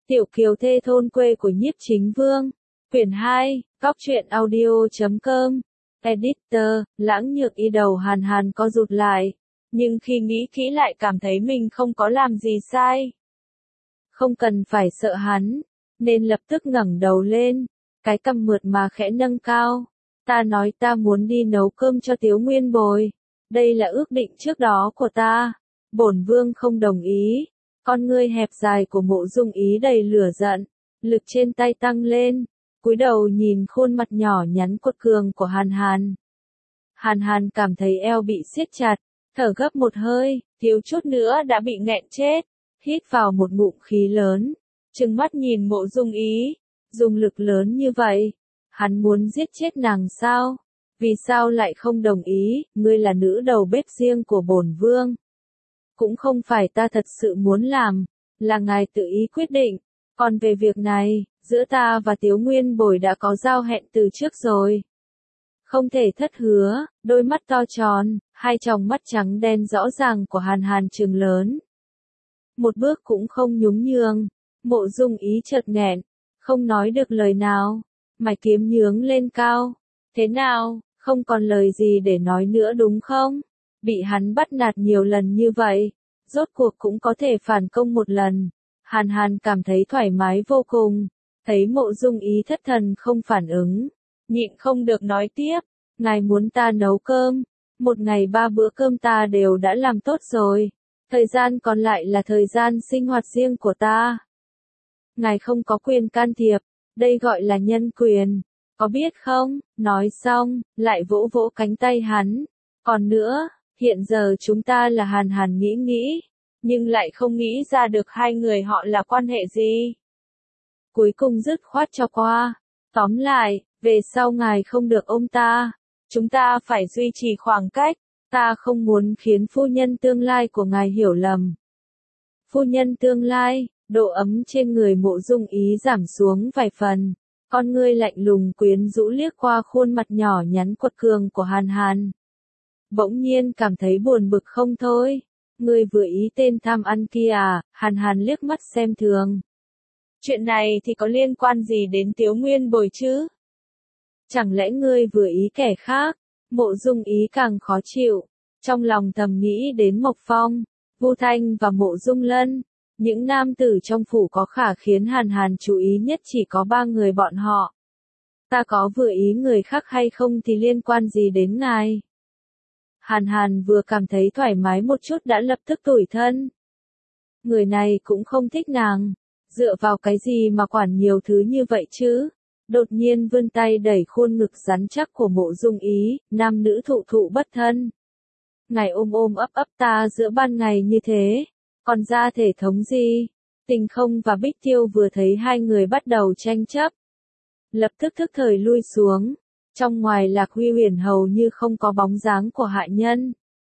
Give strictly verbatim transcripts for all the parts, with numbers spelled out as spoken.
Tiểu kiều thê thôn quê của nhiếp chính vương. Quyển hai, Cóc truyện audio chấm com. Editor, Lãng Nhược Y. Đầu Hàn Hàn co rụt lại. Nhưng khi nghĩ kỹ lại cảm thấy mình không có làm gì sai. Không cần phải sợ hắn. Nên lập tức ngẩng đầu lên. Cái cằm mượt mà khẽ nâng cao. Ta nói ta muốn đi nấu cơm cho Tiếu Nguyên Bồi. Đây là ước định trước đó của ta. Bổn vương không đồng ý. Con ngươi hẹp dài của Mộ Dung Ý đầy lửa giận, lực trên tay tăng lên, cúi đầu nhìn khuôn mặt nhỏ nhắn quật cường của Hàn Hàn. Hàn Hàn cảm thấy eo bị siết chặt, thở gấp một hơi, thiếu chút nữa đã bị nghẹn chết, hít vào một ngụm khí lớn, trừng mắt nhìn Mộ Dung Ý, dùng lực lớn như vậy, hắn muốn giết chết nàng sao? Vì sao lại không đồng ý, ngươi là nữ đầu bếp riêng của bổn vương. Cũng không phải ta thật sự muốn làm, là ngài tự ý quyết định, còn về việc này, giữa ta và Tiếu Nguyên Bồi đã có giao hẹn từ trước rồi. Không thể thất hứa, đôi mắt to tròn, hai tròng mắt trắng đen rõ ràng của Hàn Hàn trừng lớn. Một bước cũng không nhún nhường, Mộ Dung Ý chợt nghẹn, không nói được lời nào, mày kiếm nhướng lên cao. Thế nào, không còn lời gì để nói nữa đúng không? Bị hắn bắt nạt nhiều lần như vậy, rốt cuộc cũng có thể phản công một lần. Hàn Hàn cảm thấy thoải mái vô cùng, thấy Mộ Dung Ý thất thần không phản ứng, nhịn không được nói tiếp, ngài muốn ta nấu cơm, một ngày ba bữa cơm ta đều đã làm tốt rồi, thời gian còn lại là thời gian sinh hoạt riêng của ta. Ngài không có quyền can thiệp, đây gọi là nhân quyền, có biết không? Nói xong, lại vỗ vỗ cánh tay hắn, còn nữa, hiện giờ chúng ta là Hàn Hàn nghĩ nghĩ, nhưng lại không nghĩ ra được hai người họ là quan hệ gì. Cuối cùng dứt khoát cho qua. Tóm lại, về sau ngài không được ôm ta. Chúng ta phải duy trì khoảng cách. Ta không muốn khiến phu nhân tương lai của ngài hiểu lầm. Phu nhân tương lai, độ ấm trên người Mộ Dung Ý giảm xuống vài phần. Con ngươi lạnh lùng quyến rũ liếc qua khuôn mặt nhỏ nhắn quật cường của Hàn Hàn. Bỗng nhiên cảm thấy buồn bực không thôi. Ngươi vừa ý tên tham ăn kia à? Hàn Hàn liếc mắt xem thường. Chuyện này thì có liên quan gì đến Tiếu Nguyên Bồi chứ? Chẳng lẽ ngươi vừa ý kẻ khác? Mộ Dung Ý càng khó chịu. Trong lòng thầm nghĩ đến Mộc Phong, Vu Thanh và Mộ Dung Lân. Những nam tử trong phủ có khả khiến Hàn Hàn chú ý nhất chỉ có ba người bọn họ. Ta có vừa ý người khác hay không thì liên quan gì đến ngài? Hàn Hàn vừa cảm thấy thoải mái một chút đã lập tức tủi thân. Người này cũng không thích nàng, dựa vào cái gì mà quản nhiều thứ như vậy chứ? Đột nhiên vươn tay đẩy khuôn ngực rắn chắc của Mộ Dung Ý, nam nữ thụ thụ bất thân. Ngài ôm ôm ấp ấp ta giữa ban ngày như thế, còn ra thể thống gì? Tình Không và Bích Tiêu vừa thấy hai người bắt đầu tranh chấp, lập tức thức thời lui xuống. Trong ngoài Lạc Huy Huyền hầu như không có bóng dáng của hạ nhân.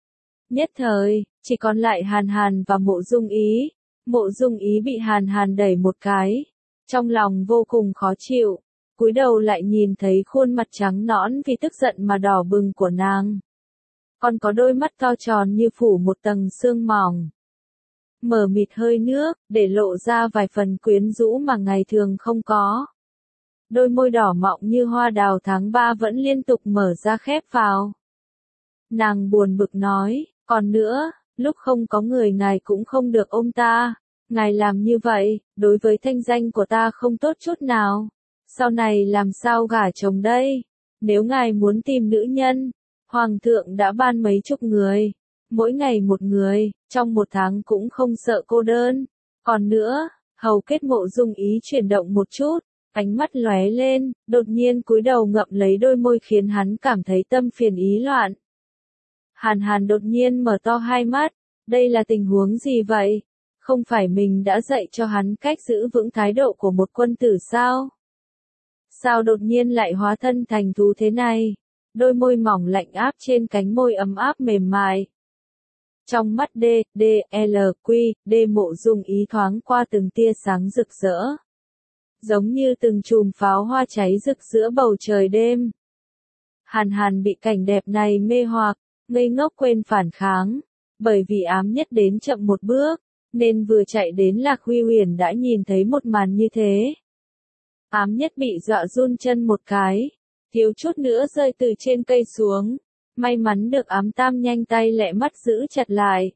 Nhất thời, chỉ còn lại Hàn Hàn và Mộ Dung Ý. Mộ Dung Ý bị Hàn Hàn đẩy một cái, trong lòng vô cùng khó chịu, cúi đầu lại nhìn thấy khuôn mặt trắng nõn vì tức giận mà đỏ bừng của nàng. Còn có đôi mắt to tròn như phủ một tầng sương mỏng. Mờ mịt hơi nước, để lộ ra vài phần quyến rũ mà ngày thường không có. Đôi môi đỏ mọng như hoa đào tháng ba vẫn liên tục mở ra khép vào. Nàng buồn bực nói, còn nữa, lúc không có người ngài cũng không được ôm ta. Ngài làm như vậy, đối với thanh danh của ta không tốt chút nào. Sau này làm sao gả chồng đây? Nếu ngài muốn tìm nữ nhân, Hoàng thượng đã ban mấy chục người, mỗi ngày một người, trong một tháng cũng không sợ cô đơn. Còn nữa, hầu kết Mộ Dung Ý chuyển động một chút. Ánh mắt lóe lên, đột nhiên cúi đầu ngậm lấy đôi môi khiến hắn cảm thấy tâm phiền ý loạn. Hàn Hàn đột nhiên mở to hai mắt, đây là tình huống gì vậy? Không phải mình đã dạy cho hắn cách giữ vững thái độ của một quân tử sao? Sao đột nhiên lại hóa thân thành thú thế này? Đôi môi mỏng lạnh áp trên cánh môi ấm áp mềm mại. Trong mắt D, D, L, Q, D Mộ Dung Ý thoáng qua từng tia sáng rực rỡ. Giống như từng chùm pháo hoa cháy rực giữa bầu trời đêm. Hàn Hàn bị cảnh đẹp này mê hoặc, ngây ngốc quên phản kháng, bởi vì ám nhất đến chậm một bước, nên vừa chạy đến Lạc Huy Huyền đã nhìn thấy một màn như thế. Ám Nhất bị dọa run chân một cái, thiếu chút nữa rơi từ trên cây xuống, may mắn được Ám Tam nhanh tay lẹ mắt giữ chặt lại.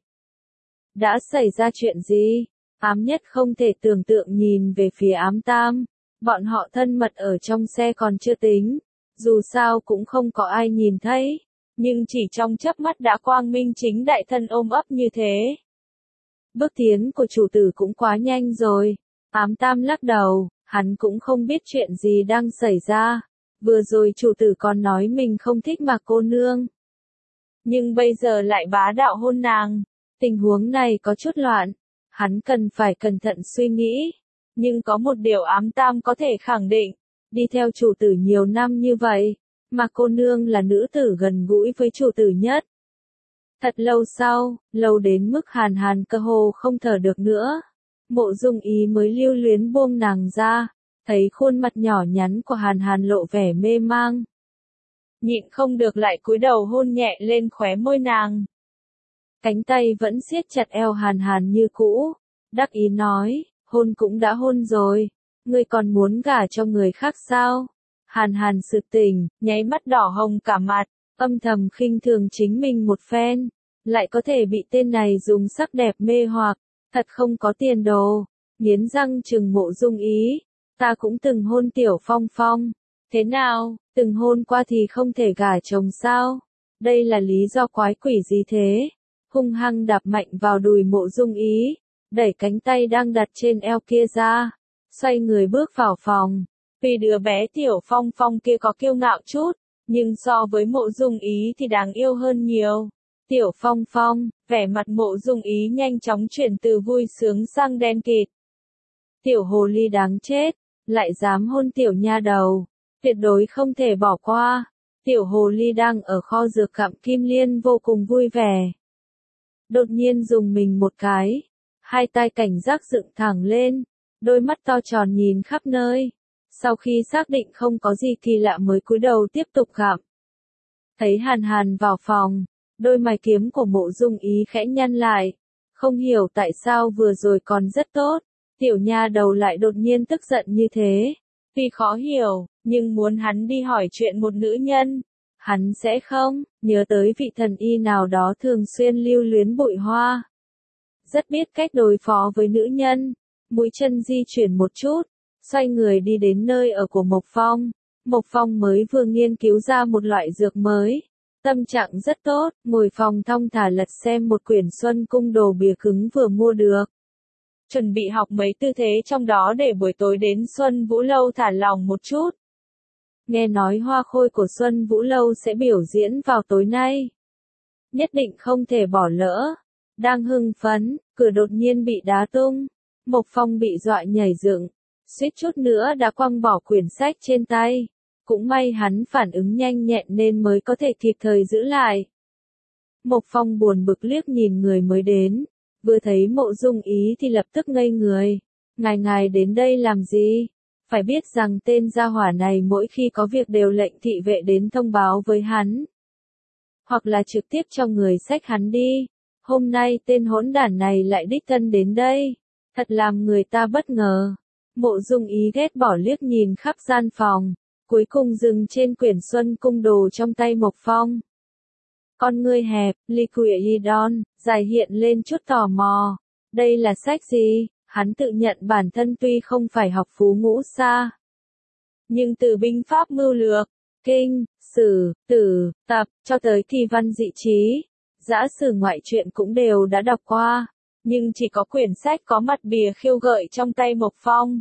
Đã xảy ra chuyện gì? Ám Nhất không thể tưởng tượng nhìn về phía Ám Tam, bọn họ thân mật ở trong xe còn chưa tính, dù sao cũng không có ai nhìn thấy, nhưng chỉ trong chớp mắt đã quang minh chính đại thân ôm ấp như thế. Bước tiến của chủ tử cũng quá nhanh rồi, Ám Tam lắc đầu, hắn cũng không biết chuyện gì đang xảy ra, vừa rồi chủ tử còn nói mình không thích Mạc cô nương. Nhưng bây giờ lại bá đạo hôn nàng, tình huống này có chút loạn, hắn cần phải cẩn thận suy nghĩ, nhưng có một điều Ám Tam có thể khẳng định, đi theo chủ tử nhiều năm như vậy, Mạc cô nương là nữ tử gần gũi với chủ tử nhất. Thật lâu sau, lâu đến mức Hàn Hàn cơ hồ không thở được nữa, Mộ Dung Ý mới lưu luyến buông nàng ra, thấy khuôn mặt nhỏ nhắn của Hàn Hàn lộ vẻ mê mang. Nhịn không được lại cúi đầu hôn nhẹ lên khóe môi nàng. Cánh tay vẫn siết chặt eo Hàn Hàn như cũ, đắc ý nói, hôn cũng đã hôn rồi, ngươi còn muốn gả cho người khác sao? Hàn Hàn sực tỉnh, nháy mắt đỏ hồng cả mặt, âm thầm khinh thường chính mình một phen, lại có thể bị tên này dùng sắc đẹp mê hoặc, thật không có tiền đồ, nghiến răng trừng Mộ Dung Ý, ta cũng từng hôn Tiểu Phong Phong, thế nào, từng hôn qua thì không thể gả chồng sao? Đây là lý do quái quỷ gì thế? Hung hăng đạp mạnh vào đùi Mộ Dung Ý, đẩy cánh tay đang đặt trên eo kia ra, xoay người bước vào phòng. Vì đứa bé Tiểu Phong Phong kia có kiêu ngạo chút, nhưng so với Mộ Dung Ý thì đáng yêu hơn nhiều. Tiểu Phong Phong, vẻ mặt Mộ Dung Ý nhanh chóng chuyển từ vui sướng sang đen kịt. Tiểu hồ ly đáng chết, lại dám hôn tiểu nha đầu, tuyệt đối không thể bỏ qua. Tiểu hồ ly đang ở kho dược gặm kim liên vô cùng vui vẻ. Đột nhiên dùng mình một cái, hai tay cảnh giác dựng thẳng lên, đôi mắt to tròn nhìn khắp nơi. Sau khi xác định không có gì kỳ lạ mới cúi đầu tiếp tục gặm. Thấy Hàn Hàn vào phòng, đôi mày kiếm của Mộ Dung Ý khẽ nhăn lại, không hiểu tại sao vừa rồi còn rất tốt, tiểu nha đầu lại đột nhiên tức giận như thế. Tuy khó hiểu, nhưng muốn hắn đi hỏi chuyện một nữ nhân, hắn sẽ không, nhớ tới vị thần y nào đó thường xuyên lưu luyến bụi hoa. Rất biết cách đối phó với nữ nhân, mũi chân di chuyển một chút, xoay người đi đến nơi ở của Mộc Phong. Mộc Phong mới vừa nghiên cứu ra một loại dược mới, tâm trạng rất tốt, ngồi phòng thong thả lật xem một quyển Xuân Cung đồ bìa cứng vừa mua được. Chuẩn bị học mấy tư thế trong đó để buổi tối đến Xuân Vũ Lâu thả lòng một chút. Nghe nói hoa khôi của Xuân Vũ Lâu sẽ biểu diễn vào tối nay. Nhất định không thể bỏ lỡ. Đang hưng phấn, cửa đột nhiên bị đá tung. Mộc Phong bị dọa nhảy dựng, suýt chút nữa đã quăng bỏ quyển sách trên tay. Cũng may hắn phản ứng nhanh nhẹn nên mới có thể kịp thời giữ lại. Mộc Phong buồn bực liếc nhìn người mới đến, vừa thấy Mộ Dung Ý thì lập tức ngây người. Ngài ngài đến đây làm gì? Phải biết rằng tên gia hỏa này mỗi khi có việc đều lệnh thị vệ đến thông báo với hắn. Hoặc là trực tiếp cho người xách hắn đi. Hôm nay tên hỗn đản này lại đích thân đến đây. Thật làm người ta bất ngờ. Mộ Dung Ý ghét bỏ liếc nhìn khắp gian phòng, cuối cùng dừng trên quyển Xuân Cung đồ trong tay Mộc Phong. Con ngươi hẹp, Liquidon, dài hiện lên chút tò mò. Đây là sách gì? Hắn tự nhận bản thân tuy không phải học phú ngũ xa, nhưng từ binh pháp mưu lược, kinh, sử, tử, tập, cho tới kỳ văn dị trí, dã sử ngoại truyện cũng đều đã đọc qua, nhưng chỉ có quyển sách có mặt bìa khiêu gợi trong tay Mộc Phong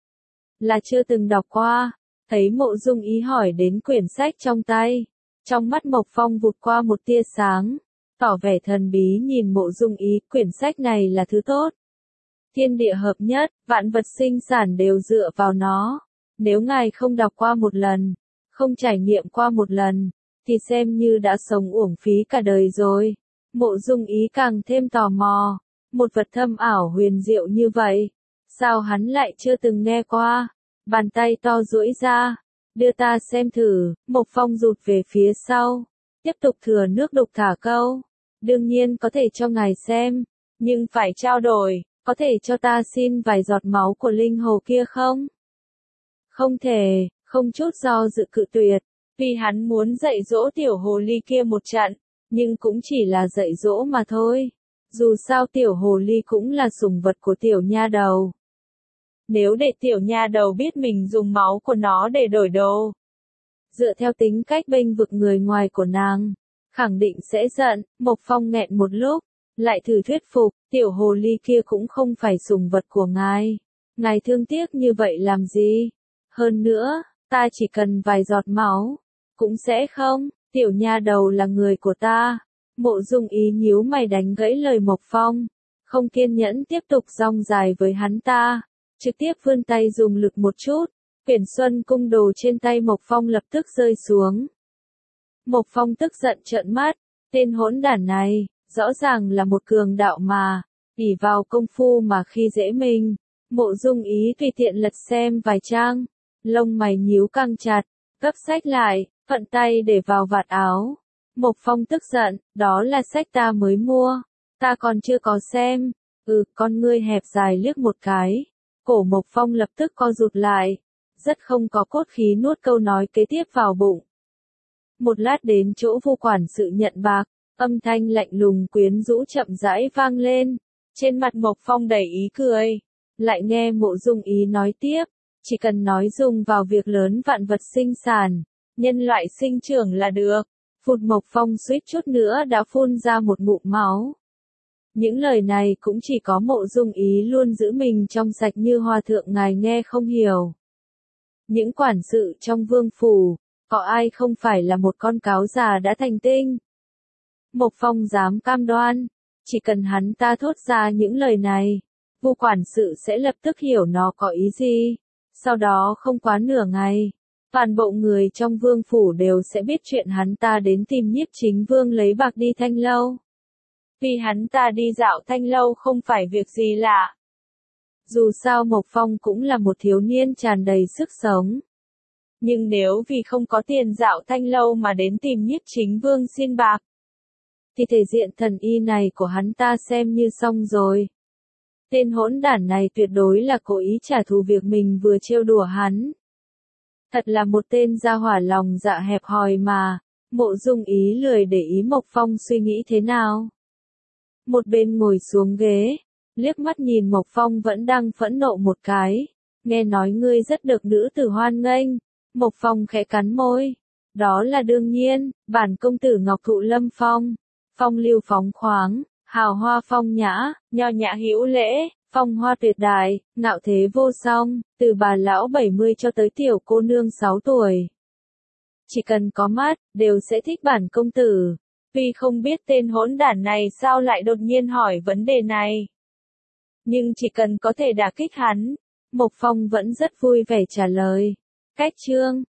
là chưa từng đọc qua. Thấy Mộ Dung Ý hỏi đến quyển sách trong tay, trong mắt Mộc Phong vụt qua một tia sáng, tỏ vẻ thần bí nhìn Mộ Dung Ý, quyển sách này là thứ tốt. Thiên địa hợp nhất, vạn vật sinh sản đều dựa vào nó. Nếu ngài không đọc qua một lần, không trải nghiệm qua một lần, thì xem như đã sống uổng phí cả đời rồi. Mộ Dung Ý càng thêm tò mò, một vật thâm ảo huyền diệu như vậy, sao hắn lại chưa từng nghe qua? Bàn tay to duỗi ra, đưa ta xem thử. Mộc Phong rụt về phía sau, tiếp tục thừa nước đục thả câu. Đương nhiên có thể cho ngài xem, Nhưng phải trao đổi, có thể cho ta xin vài giọt máu của linh hồ kia không? Không thể, không chút do dự cự tuyệt, vì hắn muốn dạy dỗ tiểu hồ ly kia một trận, nhưng cũng chỉ là dạy dỗ mà thôi. Dù sao tiểu hồ ly cũng là sủng vật của tiểu nha đầu. Nếu để tiểu nha đầu biết mình dùng máu của nó để đổi đồ, dựa theo tính cách bênh vực người ngoài của nàng, khẳng định sẽ giận. Mộc Phong nghẹn một lúc, lại thử thuyết phục, tiểu hồ ly kia cũng không phải sủng vật của ngài. Ngài thương tiếc như vậy làm gì? Hơn nữa, ta chỉ cần vài giọt máu, cũng sẽ không, tiểu nha đầu là người của ta. Mộ Dung Ý nhíu mày đánh gãy lời Mộc Phong, không kiên nhẫn tiếp tục rong dài với hắn ta, trực tiếp vươn tay dùng lực một chút, quyển xuân cung đồ trên tay Mộc Phong lập tức rơi xuống. Mộc Phong tức giận trợn mắt, tên hỗn đản này, rõ ràng là một cường đạo mà, ỷ vào công phu mà khi dễ mình. Mộ Dung Ý tùy tiện lật xem vài trang, lông mày nhíu căng chặt, gấp sách lại, phận tay để vào vạt áo. Mộc Phong tức giận, đó là sách ta mới mua, ta còn chưa có xem. Ừ, con ngươi hẹp dài liếc một cái, cổ Mộc Phong lập tức co rụt lại, rất không có cốt khí nuốt câu nói kế tiếp vào bụng. Một lát đến chỗ Vu quản sự nhận bạc, âm thanh lạnh lùng quyến rũ chậm rãi vang lên, trên mặt Mộc Phong đầy ý cười, lại nghe Mộ Dung Ý nói tiếp, chỉ cần nói dùng vào việc lớn vạn vật sinh sản, nhân loại sinh trưởng là được. Phụt, Mộc Phong suýt chút nữa đã phun ra một ngụm máu. Những lời này cũng chỉ có Mộ Dung Ý luôn giữ mình trong sạch như hòa thượng ngài nghe không hiểu. Những quản sự trong vương phủ, có ai không phải là một con cáo già đã thành tinh? Mộc Phong dám cam đoan, chỉ cần hắn ta thốt ra những lời này, Vu quản sự sẽ lập tức hiểu nó có ý gì. Sau đó không quá nửa ngày, toàn bộ người trong vương phủ đều sẽ biết chuyện hắn ta đến tìm Nhiếp Chính Vương lấy bạc đi Thanh Lâu. Vì hắn ta đi dạo Thanh Lâu không phải việc gì lạ. Dù sao Mộc Phong cũng là một thiếu niên tràn đầy sức sống. Nhưng nếu vì không có tiền dạo Thanh Lâu mà đến tìm Nhiếp Chính Vương xin bạc, thì thể diện thần y này của hắn ta xem như xong rồi. Tên hỗn đản này tuyệt đối là cố ý trả thù việc mình vừa trêu đùa hắn. Thật là một tên gia hỏa lòng dạ hẹp hòi mà. Mộ Dung Ý lười để ý Mộc Phong suy nghĩ thế nào. Một bên ngồi xuống ghế, liếc mắt nhìn Mộc Phong vẫn đang phẫn nộ một cái. Nghe nói ngươi rất được nữ tử hoan nghênh. Mộc Phong khẽ cắn môi. Đó là đương nhiên, bản công tử Ngọc Thụ Lâm Phong. Phong lưu phóng khoáng, hào hoa phong nhã, nho nhã hữu lễ, phong hoa tuyệt đại, ngạo thế vô song, từ bà lão bảy mươi cho tới tiểu cô nương sáu tuổi. Chỉ cần có mắt, đều sẽ thích bản công tử. Vì không biết tên hỗn đản này sao lại đột nhiên hỏi vấn đề này. Nhưng chỉ cần có thể đả kích hắn, Mộc Phong vẫn rất vui vẻ trả lời. Cách chương